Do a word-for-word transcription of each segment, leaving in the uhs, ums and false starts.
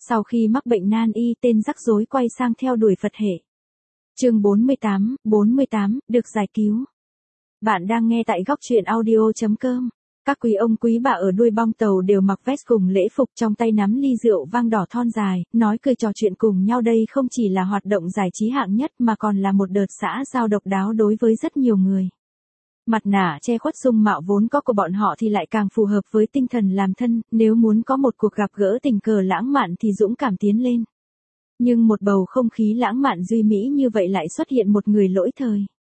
Sau khi mắc bệnh nan y, tên rắc rối quay sang theo đuổi Phật hệ. Chương bốn mươi tám, bốn mươi tám, được giải cứu. Bạn đang nghe tại góc truyện audio chấm com. Các quý ông quý bà ở đuôi bong tàu đều mặc vest cùng lễ phục, trong tay nắm ly rượu vang đỏ thon dài, nói cười trò chuyện cùng nhau. Đây không chỉ là hoạt động giải trí hạng nhất mà còn là một đợt xã giao độc đáo đối với rất nhiều người. Mặt nạ che khuất dung mạo vốn có của bọn họ thì lại càng phù hợp với tinh thần làm thân, nếu muốn có một cuộc gặp gỡ tình cờ lãng mạn thì dũng cảm tiến lên. Nhưng một bầu không khí lãng mạn duy mỹ như vậy lại xuất hiện một người lỗi thời.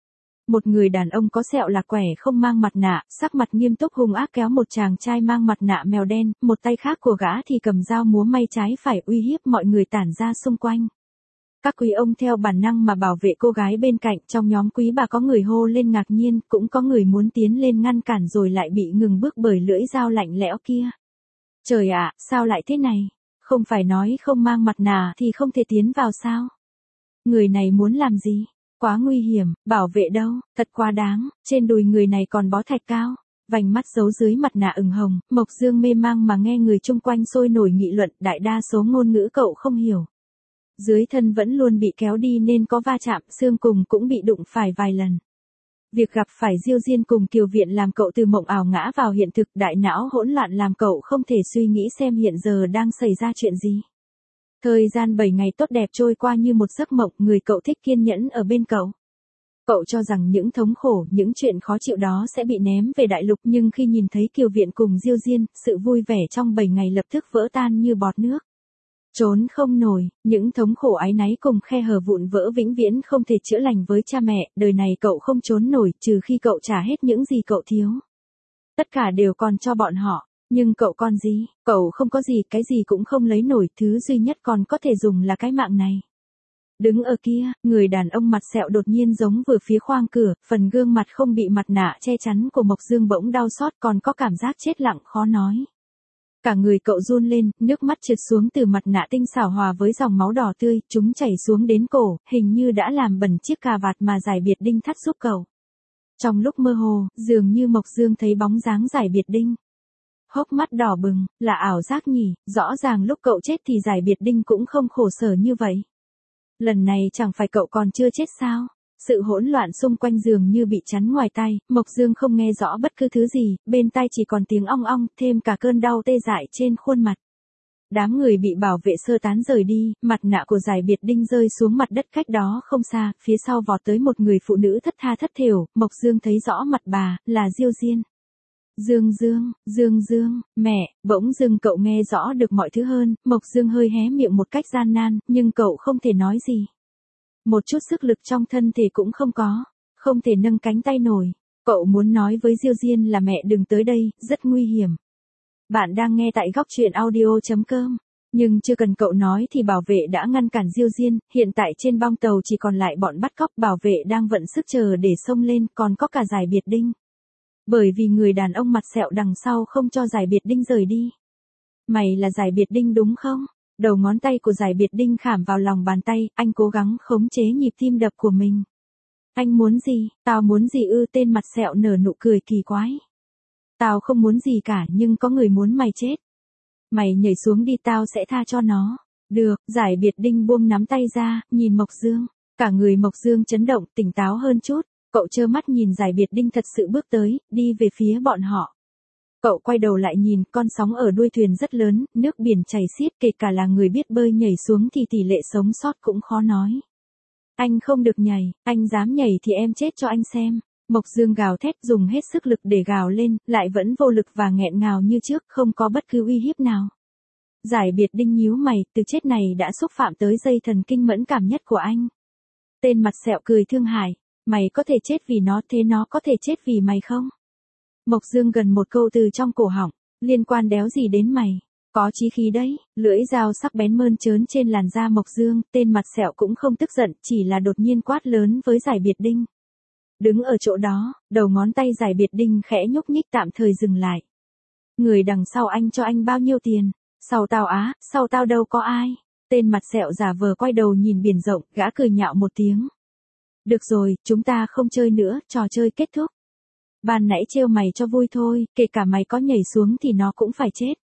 Một người đàn ông có sẹo là quẻ không mang mặt nạ, sắc mặt nghiêm túc hung ác kéo một chàng trai mang mặt nạ mèo đen, một tay khác của gã thì cầm dao múa may trái phải uy hiếp mọi người tản ra xung quanh. Các quý ông theo bản năng mà bảo vệ cô gái bên cạnh, trong nhóm quý bà có người hô lên ngạc nhiên, cũng có người muốn tiến lên ngăn cản rồi lại bị ngừng bước bởi lưỡi dao lạnh lẽo kia. Trời ạ, sao lại thế này? Không phải nói không mang mặt nạ thì không thể tiến vào sao? Người này muốn làm gì? Quá nguy hiểm, bảo vệ đâu, thật quá đáng, trên đùi người này còn bó thạch cao. Vành mắt giấu dưới mặt nạ ửng hồng, Mộc Dương mê mang mà nghe người chung quanh sôi nổi nghị luận, đại đa số ngôn ngữ cậu không hiểu. Dưới thân vẫn luôn bị kéo đi nên có va chạm, xương cùng cũng bị đụng phải vài lần. Việc gặp phải Diêu Diên cùng Kiều Viện làm cậu từ mộng ảo ngã vào hiện thực, đại não hỗn loạn làm cậu không thể suy nghĩ xem hiện giờ đang xảy ra chuyện gì. Thời gian bảy ngày tốt đẹp trôi qua như một giấc mộng, người cậu thích kiên nhẫn ở bên cậu. Cậu cho rằng những thống khổ, những chuyện khó chịu đó sẽ bị ném về đại lục, nhưng khi nhìn thấy Kiều Viện cùng Diêu Diên, sự vui vẻ trong bảy ngày lập tức vỡ tan như bọt nước. Trốn không nổi, những thống khổ áy náy cùng khe hở vụn vỡ vĩnh viễn không thể chữa lành với cha mẹ, đời này cậu không trốn nổi trừ khi cậu trả hết những gì cậu thiếu. Tất cả đều còn cho bọn họ, nhưng cậu còn gì, cậu không có gì, cái gì cũng không lấy nổi, thứ duy nhất còn có thể dùng là cái mạng này. Đứng ở kia, người đàn ông mặt sẹo đột nhiên giống vừa phía khoang cửa, phần gương mặt không bị mặt nạ che chắn của Mộc Dương bỗng đau xót, còn có cảm giác chết lặng khó nói. Cả người cậu run lên, nước mắt trượt xuống từ mặt nạ tinh xảo hòa với dòng máu đỏ tươi, chúng chảy xuống đến cổ, hình như đã làm bẩn chiếc cà vạt mà Giải Biệt Đinh thắt giúp cậu. Trong lúc mơ hồ, dường như Mộc Dương thấy bóng dáng Giải Biệt Đinh. Hốc mắt đỏ bừng, là ảo giác nhỉ, rõ ràng lúc cậu chết thì Giải Biệt Đinh cũng không khổ sở như vậy. Lần này chẳng phải cậu còn chưa chết sao? Sự hỗn loạn xung quanh giường như bị chắn ngoài tai, Mộc Dương không nghe rõ bất cứ thứ gì, bên tai chỉ còn tiếng ong ong, thêm cả cơn đau tê dại trên khuôn mặt. Đám người bị bảo vệ sơ tán rời đi, mặt nạ của Giải Biệt Đinh rơi xuống mặt đất cách đó không xa, phía sau vọt tới một người phụ nữ thất tha thất thểu, Mộc Dương thấy rõ mặt bà, là Diêu Diên. Dương Dương, Dương Dương, mẹ, bỗng dưng cậu nghe rõ được mọi thứ hơn, Mộc Dương hơi hé miệng một cách gian nan, nhưng cậu không thể nói gì. Một chút sức lực trong thân thể cũng không có, không thể nâng cánh tay nổi. Cậu muốn nói với Diêu Diên là mẹ đừng tới đây, rất nguy hiểm. Bạn đang nghe tại góc truyện audio chấm com. Nhưng chưa cần cậu nói thì bảo vệ đã ngăn cản Diêu Diên, hiện tại trên bong tàu chỉ còn lại bọn bắt cóc, bảo vệ đang vận sức chờ để xông lên, còn có cả Giải Biệt Đinh. Bởi vì người đàn ông mặt sẹo đằng sau không cho Giải Biệt Đinh rời đi. Mày là Giải Biệt Đinh đúng không? Đầu ngón tay của Giải Biệt Đinh khảm vào lòng bàn tay, anh cố gắng khống chế nhịp tim đập của mình. Anh muốn gì? Tao muốn gì ư? Tên mặt sẹo nở nụ cười kỳ quái. Tao không muốn gì cả, nhưng có người muốn mày chết. Mày nhảy xuống đi, tao sẽ tha cho nó. Được, Giải Biệt Đinh buông nắm tay ra, nhìn Mộc Dương. Cả người Mộc Dương chấn động, tỉnh táo hơn chút. Cậu trơ mắt nhìn Giải Biệt Đinh thật sự bước tới, đi về phía bọn họ. Cậu quay đầu lại nhìn, con sóng ở đuôi thuyền rất lớn, nước biển chảy xiết, kể cả là người biết bơi nhảy xuống thì tỷ lệ sống sót cũng khó nói. Anh không được nhảy, anh dám nhảy thì em chết cho anh xem. Mộc Dương gào thét, dùng hết sức lực để gào lên, lại vẫn vô lực và nghẹn ngào như trước, không có bất cứ uy hiếp nào. Giải Biệt Đinh nhíu mày, từ chết này đã xúc phạm tới dây thần kinh mẫn cảm nhất của anh. Tên mặt sẹo cười thương hại, mày có thể chết vì nó, thế nó có thể chết vì mày không? Mộc Dương gần một câu từ trong cổ họng, liên quan đéo gì đến mày, có chí khí đấy, lưỡi dao sắc bén mơn trớn trên làn da Mộc Dương, tên mặt sẹo cũng không tức giận, chỉ là đột nhiên quát lớn với Giải Biệt Đinh. Đứng ở chỗ đó, đầu ngón tay Giải Biệt Đinh khẽ nhúc nhích tạm thời dừng lại. Người đằng sau anh cho anh bao nhiêu tiền? Sau tao á, sau tao đâu có ai. Tên mặt sẹo giả vờ quay đầu nhìn biển rộng, gã cười nhạo một tiếng. Được rồi, chúng ta không chơi nữa, trò chơi kết thúc. Ban nãy trêu mày cho vui thôi, kể cả mày có nhảy xuống thì nó cũng phải chết.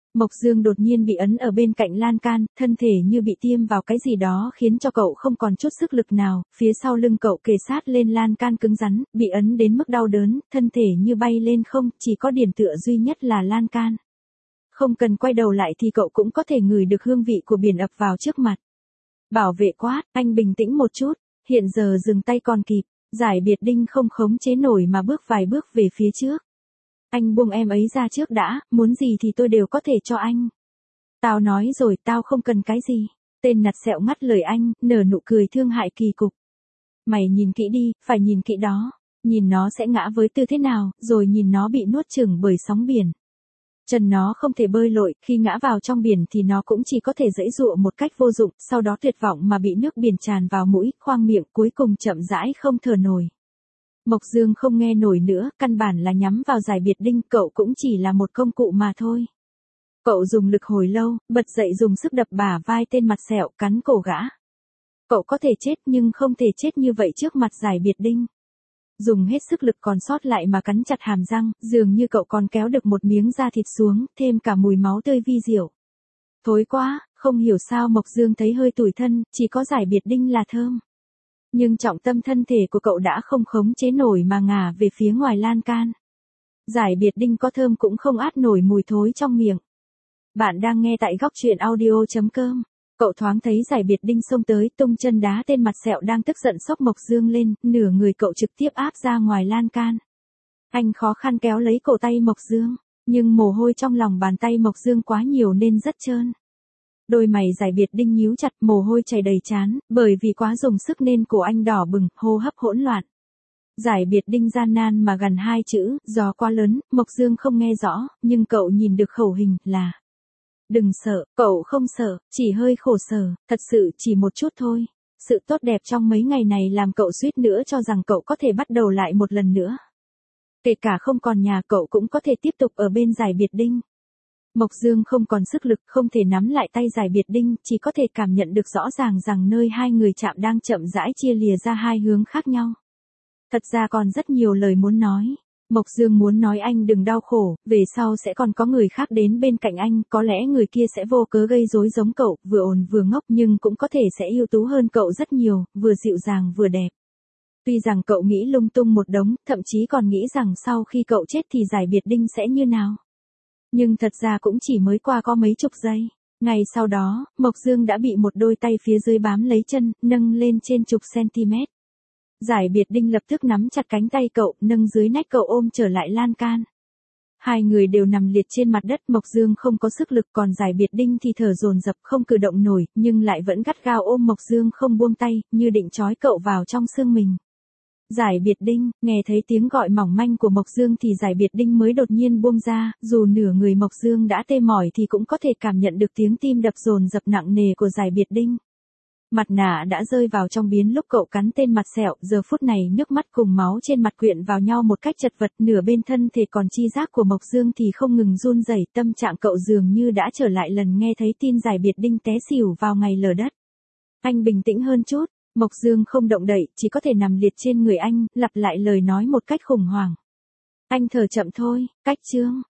Mộc Dương đột nhiên bị ấn ở bên cạnh lan can, thân thể như bị tiêm vào cái gì đó khiến cho cậu không còn chút sức lực nào, phía sau lưng cậu kề sát lên lan can cứng rắn, bị ấn đến mức đau đớn, thân thể như bay lên không, chỉ có điểm tựa duy nhất là lan can. Không cần quay đầu lại thì cậu cũng có thể ngửi được hương vị của biển ập vào trước mặt. Bảo vệ quát, anh bình tĩnh một chút, hiện giờ dừng tay còn kịp, Giải Biệt Đinh không khống chế nổi mà bước vài bước về phía trước. Anh buông em ấy ra trước đã, muốn gì thì tôi đều có thể cho anh. Tao nói rồi, tao không cần cái gì. Tên nặt sẹo ngắt lời anh, nở nụ cười thương hại kỳ cục. Mày nhìn kỹ đi, phải nhìn kỹ đó. Nhìn nó sẽ ngã với tư thế nào, rồi nhìn nó bị nuốt chửng bởi sóng biển. Chân nó không thể bơi lội, khi ngã vào trong biển thì nó cũng chỉ có thể giãy giụa một cách vô dụng, sau đó tuyệt vọng mà bị nước biển tràn vào mũi, khoang miệng, cuối cùng chậm rãi không thở nổi. Mộc Dương không nghe nổi nữa, căn bản là nhắm vào Giải Biệt Đinh, cậu cũng chỉ là một công cụ mà thôi. Cậu dùng lực hồi lâu, bật dậy dùng sức đập bả vai tên mặt sẹo, cắn cổ gã. Cậu có thể chết nhưng không thể chết như vậy trước mặt Giải Biệt Đinh. Dùng hết sức lực còn sót lại mà cắn chặt hàm răng, dường như cậu còn kéo được một miếng da thịt xuống, thêm cả mùi máu tươi vi diệu. Thối quá, không hiểu sao Mộc Dương thấy hơi tủi thân, chỉ có Giải Biệt Đinh là thơm. Nhưng trọng tâm thân thể của cậu đã không khống chế nổi mà ngả về phía ngoài lan can. Giải Biệt Đinh có thơm cũng không át nổi mùi thối trong miệng. Bạn đang nghe tại góc truyện audio chấm com. Cậu thoáng thấy Giải Biệt Đinh xông tới, tung chân đá tên mặt sẹo đang tức giận xốc Mộc Dương lên, nửa người cậu trực tiếp áp ra ngoài lan can. Anh khó khăn kéo lấy cổ tay Mộc Dương, nhưng mồ hôi trong lòng bàn tay Mộc Dương quá nhiều nên rất trơn. Đôi mày Giải Biệt Đinh nhíu chặt, mồ hôi chảy đầy trán, bởi vì quá dùng sức nên cổ anh đỏ bừng, hô hấp hỗn loạn. Giải Biệt Đinh gian nan mà gần hai chữ, gió quá lớn, Mộc Dương không nghe rõ, nhưng cậu nhìn được khẩu hình, là đừng sợ, cậu không sợ, chỉ hơi khổ sở, thật sự chỉ một chút thôi. Sự tốt đẹp trong mấy ngày này làm cậu suýt nữa cho rằng cậu có thể bắt đầu lại một lần nữa. Kể cả không còn nhà cậu cũng có thể tiếp tục ở bên Giải Biệt Đinh. Mộc Dương không còn sức lực, không thể nắm lại tay Giải Biệt Đinh, chỉ có thể cảm nhận được rõ ràng rằng nơi hai người chạm đang chậm rãi chia lìa ra hai hướng khác nhau. Thật ra còn rất nhiều lời muốn nói. Mộc Dương muốn nói anh đừng đau khổ, về sau sẽ còn có người khác đến bên cạnh anh, có lẽ người kia sẽ vô cớ gây rối giống cậu, vừa ồn vừa ngốc nhưng cũng có thể sẽ ưu tú hơn cậu rất nhiều, vừa dịu dàng vừa đẹp. Tuy rằng cậu nghĩ lung tung một đống, thậm chí còn nghĩ rằng sau khi cậu chết thì Giải Biệt Đinh sẽ như nào. Nhưng thật ra cũng chỉ mới qua có mấy chục giây. Ngay sau đó, Mộc Dương đã bị một đôi tay phía dưới bám lấy chân, nâng lên trên chục cm. Giải Biệt Đinh lập tức nắm chặt cánh tay cậu, nâng dưới nách cậu ôm trở lại lan can. Hai người đều nằm liệt trên mặt đất, Mộc Dương không có sức lực, còn Giải Biệt Đinh thì thở dồn dập không cử động nổi, nhưng lại vẫn gắt gao ôm Mộc Dương không buông tay, như định trói cậu vào trong xương mình. Giải Biệt Đinh, nghe thấy tiếng gọi mỏng manh của Mộc Dương thì Giải Biệt Đinh mới đột nhiên buông ra, dù nửa người Mộc Dương đã tê mỏi thì cũng có thể cảm nhận được tiếng tim đập dồn dập nặng nề của Giải Biệt Đinh. Mặt nạ đã rơi vào trong biến lúc cậu cắn tên mặt sẹo, giờ phút này nước mắt cùng máu trên mặt quyện vào nhau một cách chật vật, nửa bên thân thể còn chi giác của Mộc Dương thì không ngừng run rẩy, tâm trạng cậu dường như đã trở lại lần nghe thấy tin Giải Biệt Đinh té xỉu vào ngày lở đất. Anh bình tĩnh hơn chút, Mộc Dương không động đậy, chỉ có thể nằm liệt trên người anh, lặp lại lời nói một cách khủng hoảng. Anh thở chậm thôi, cách chương.